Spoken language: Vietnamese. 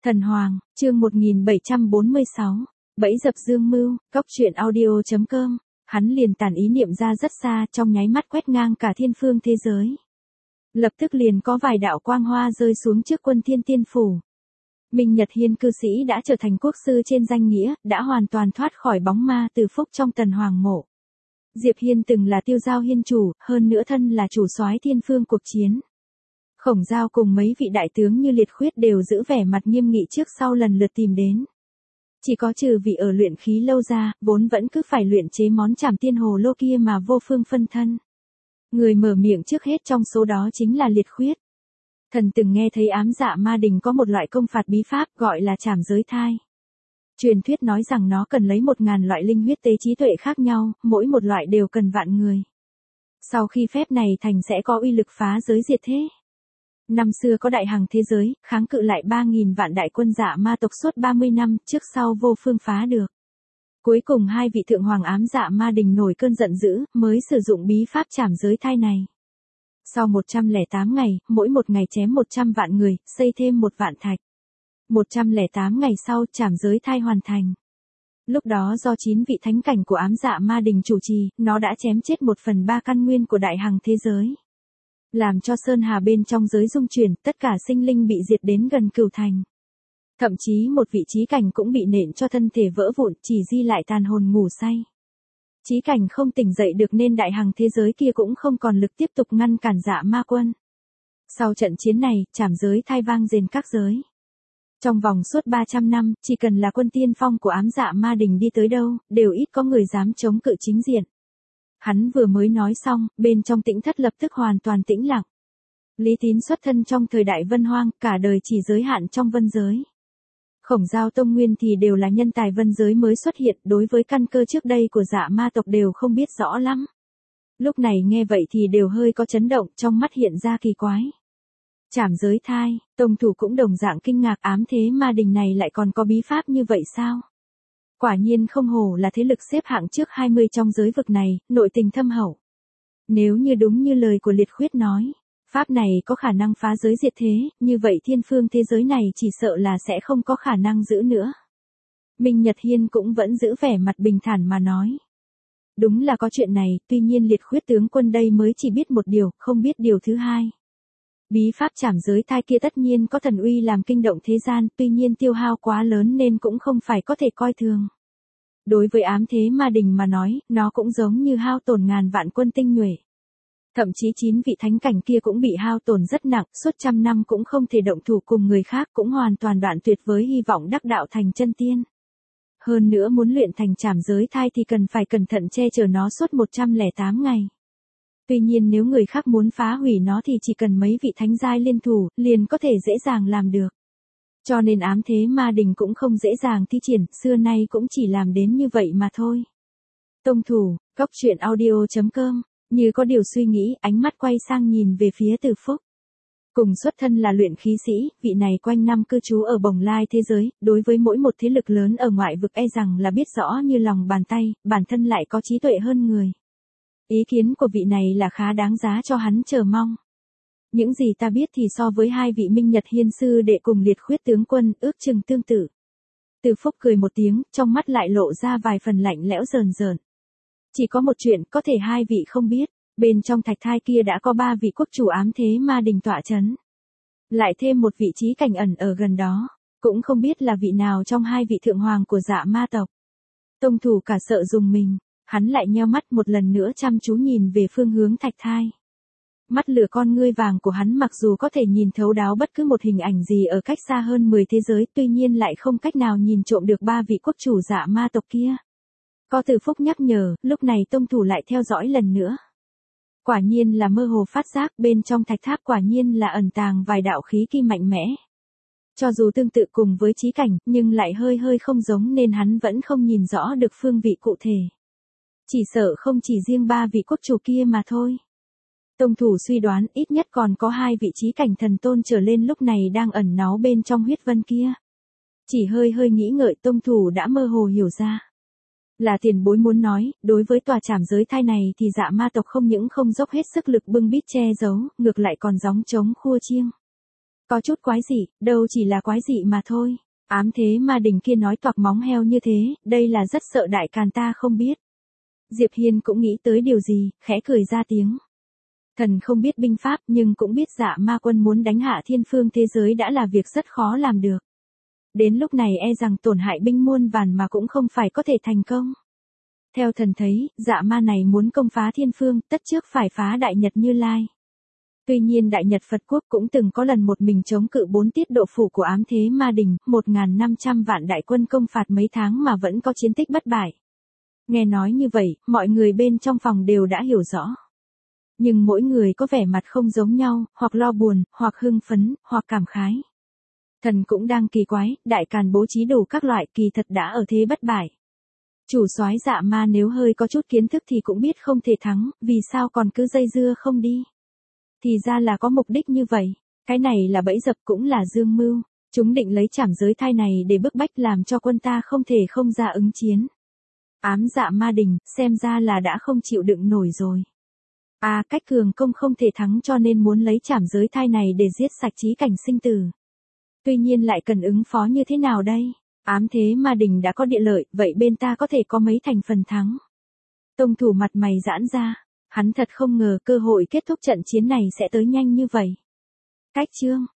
Thần Hoàng, chương 1746, bẫy dập dương mưu, cóc truyện audio.com, hắn liền tản ý niệm ra rất xa trong nháy mắt quét ngang cả thiên phương thế giới. Lập tức liền có vài đạo quang hoa rơi xuống trước quân Thiên Tiên Phủ. Minh Nhật Hiên cư sĩ đã trở thành quốc sư trên danh nghĩa, đã hoàn toàn thoát khỏi bóng ma từ phúc trong Tần Hoàng mộ. Diệp Hiên từng là Tiêu Giao Hiên chủ, hơn nữa thân là chủ soái thiên phương cuộc chiến. Khổng Giao cùng mấy vị đại tướng như Liệt Khuyết đều giữ vẻ mặt nghiêm nghị trước sau lần lượt tìm đến. Chỉ có trừ vị ở luyện khí lâu ra, vốn vẫn cứ phải luyện chế món trảm tiên hồ lô kia mà vô phương phân thân. Người mở miệng trước hết trong số đó chính là Liệt Khuyết. Thần từng nghe thấy ám dạ ma đình có một loại công phạt bí pháp gọi là trảm giới thai. Truyền thuyết nói rằng nó cần lấy 1000 loại linh huyết tế trí tuệ khác nhau, mỗi một loại đều cần vạn người. Sau khi phép này thành sẽ có uy lực phá giới diệt thế. Năm xưa có đại hằng thế giới, kháng cự lại 3000 vạn đại quân dạ ma tộc suốt 30 năm, trước sau vô phương phá được. Cuối cùng hai vị thượng hoàng ám dạ ma đình nổi cơn giận dữ, mới sử dụng bí pháp trảm giới thai này. Sau 108 ngày, mỗi một ngày chém 100 vạn người, xây thêm 1 vạn thạch. 108 ngày sau, trảm giới thai hoàn thành. Lúc đó do 9 vị thánh cảnh của ám dạ ma đình chủ trì, nó đã chém chết 1/3 căn nguyên của đại hằng thế giới. Làm cho sơn hà bên trong giới rung chuyển, tất cả sinh linh bị diệt đến gần cửu thành. Thậm chí một vị trí cảnh cũng bị nện cho thân thể vỡ vụn, chỉ di lại tàn hồn ngủ say. Chí cảnh không tỉnh dậy được nên đại hằng thế giới kia cũng không còn lực tiếp tục ngăn cản dạ ma quân. Sau trận chiến này, trảm giới thai vang rền các giới. Trong vòng suốt 300 năm, chỉ cần là quân tiên phong của ám dạ ma đình đi tới đâu, đều ít có người dám chống cự chính diện. Hắn vừa mới nói xong, bên trong tĩnh thất lập tức hoàn toàn tĩnh lặng. Lý Tín xuất thân trong thời đại Vân Hoang, cả đời chỉ giới hạn trong vân giới. Khổng Giao Tông Nguyên thì đều là nhân tài vân giới mới xuất hiện, đối với căn cơ trước đây của dạ ma tộc đều không biết rõ lắm. Lúc này nghe vậy thì đều hơi có chấn động, trong mắt hiện ra kỳ quái. Trảm giới thai, tông thủ cũng đồng dạng kinh ngạc, ám thế ma đình này lại còn có bí pháp như vậy sao? Quả nhiên không hổ là thế lực xếp hạng trước 20 trong giới vực này, nội tình thâm hậu. Nếu như đúng như lời của Liệt Khuyết nói, pháp này có khả năng phá giới diệt thế, như vậy thiên phương thế giới này chỉ sợ là sẽ không có khả năng giữ nữa. Minh Nhật Hiên cũng vẫn giữ vẻ mặt bình thản mà nói. Đúng là có chuyện này, tuy nhiên Liệt Khuyết tướng quân đây mới chỉ biết một điều, không biết điều thứ hai. Bí pháp trảm giới thai kia tất nhiên có thần uy làm kinh động thế gian, tuy nhiên tiêu hao quá lớn nên cũng không phải có thể coi thường. Đối với ám thế ma đình mà nói, nó cũng giống như hao tổn ngàn vạn quân tinh nhuệ. Thậm chí 9 vị thánh cảnh kia cũng bị hao tổn rất nặng, suốt trăm năm cũng không thể động thủ cùng người khác, cũng hoàn toàn đoạn tuyệt với hy vọng đắc đạo thành chân tiên. Hơn nữa muốn luyện thành trảm giới thai thì cần phải cẩn thận che chở nó suốt 108 ngày. Tuy nhiên nếu người khác muốn phá hủy nó thì chỉ cần mấy vị thánh giai liên thủ, liền có thể dễ dàng làm được. Cho nên ám thế ma đình cũng không dễ dàng thi triển, xưa nay cũng chỉ làm đến như vậy mà thôi. Tông thủ, cóc truyện audio.com, như có điều suy nghĩ, ánh mắt quay sang nhìn về phía Từ Phúc. Cùng xuất thân là luyện khí sĩ, vị này quanh năm cư trú ở bồng lai thế giới, đối với mỗi một thế lực lớn ở ngoại vực e rằng là biết rõ như lòng bàn tay, bản thân lại có trí tuệ hơn người. Ý kiến của vị này là khá đáng giá cho hắn chờ mong. Những gì ta biết thì so với hai vị Minh Nhật Hiên sư đệ cùng Liệt Khuyết tướng quân, ước chừng tương tự. Từ Phúc cười một tiếng, trong mắt lại lộ ra vài phần lạnh lẽo rờn rợn. Chỉ có một chuyện có thể hai vị không biết, bên trong thạch thai kia đã có 3 vị quốc chủ ám thế ma đình tọa chấn. Lại thêm một vị trí cảnh ẩn ở gần đó, cũng không biết là vị nào trong hai vị thượng hoàng của dạ ma tộc. Tông thủ cả sợ dùng mình, hắn lại nheo mắt một lần nữa chăm chú nhìn về phương hướng thạch thai. Mắt lửa con ngươi vàng của hắn mặc dù có thể nhìn thấu đáo bất cứ một hình ảnh gì ở cách xa hơn 10 thế giới, tuy nhiên lại không cách nào nhìn trộm được 3 vị quốc chủ dạ ma tộc kia. Có Từ Phúc nhắc nhở, lúc này tông thủ lại theo dõi lần nữa. Quả nhiên là mơ hồ phát giác, bên trong thạch tháp quả nhiên là ẩn tàng vài đạo khí kỳ mạnh mẽ. Cho dù tương tự cùng với chí cảnh, nhưng lại hơi không giống nên hắn vẫn không nhìn rõ được phương vị cụ thể. Chỉ sợ không chỉ riêng 3 vị quốc chủ kia mà thôi. Tông thủ suy đoán ít nhất còn có 2 vị chí cảnh thần tôn trở lên lúc này đang ẩn náu bên trong huyết vân kia. Chỉ hơi nghĩ ngợi tông thủ đã mơ hồ hiểu ra. Là tiền bối muốn nói, đối với tòa trảm giới thai này thì dạ ma tộc không những không dốc hết sức lực bưng bít che giấu, ngược lại còn gióng trống khua chiêng. Có chút quái dị, đâu chỉ là quái dị mà thôi. Ám thế mà đỉnh kia nói toạc móng heo như thế, đây là rất sợ đại càn ta không biết. Diệp Hiên cũng nghĩ tới điều gì, khẽ cười ra tiếng. Thần không biết binh pháp nhưng cũng biết Dạ Ma Quân muốn đánh hạ thiên phương thế giới đã là việc rất khó làm được. Đến lúc này e rằng tổn hại binh muôn vàn mà cũng không phải có thể thành công. Theo thần thấy, Dạ Ma này muốn công phá thiên phương, tất trước phải phá Đại Nhật Như Lai. Tuy nhiên Đại Nhật Phật Quốc cũng từng có lần một mình chống cự 4 tiết độ phủ của ám thế ma đình, 1.500 vạn đại quân công phạt mấy tháng mà vẫn có chiến tích bất bại. Nghe nói như vậy, mọi người bên trong phòng đều đã hiểu rõ. Nhưng mỗi người có vẻ mặt không giống nhau, hoặc lo buồn, hoặc hưng phấn, hoặc cảm khái. Thần cũng đang kỳ quái, đại càn bố trí đủ các loại kỳ thật đã ở thế bất bại. Chủ soái Dạ Ma nếu hơi có chút kiến thức thì cũng biết không thể thắng, vì sao còn cứ dây dưa không đi. Thì ra là có mục đích như vậy, cái này là bẫy dập cũng là dương mưu, chúng định lấy trảm giới thai này để bức bách làm cho quân ta không thể không ra ứng chiến. Ám Dạ Ma đình, xem ra là đã không chịu đựng nổi rồi. Cách cường công không thể thắng cho nên muốn lấy trảm giới thai này để giết sạch chí cảnh sinh tử. Tuy nhiên lại cần ứng phó như thế nào đây? Ám thế ma đình đã có địa lợi, vậy bên ta có thể có mấy thành phần thắng. Tông thủ mặt mày giãn ra, hắn thật không ngờ cơ hội kết thúc trận chiến này sẽ tới nhanh như vậy. Cách chương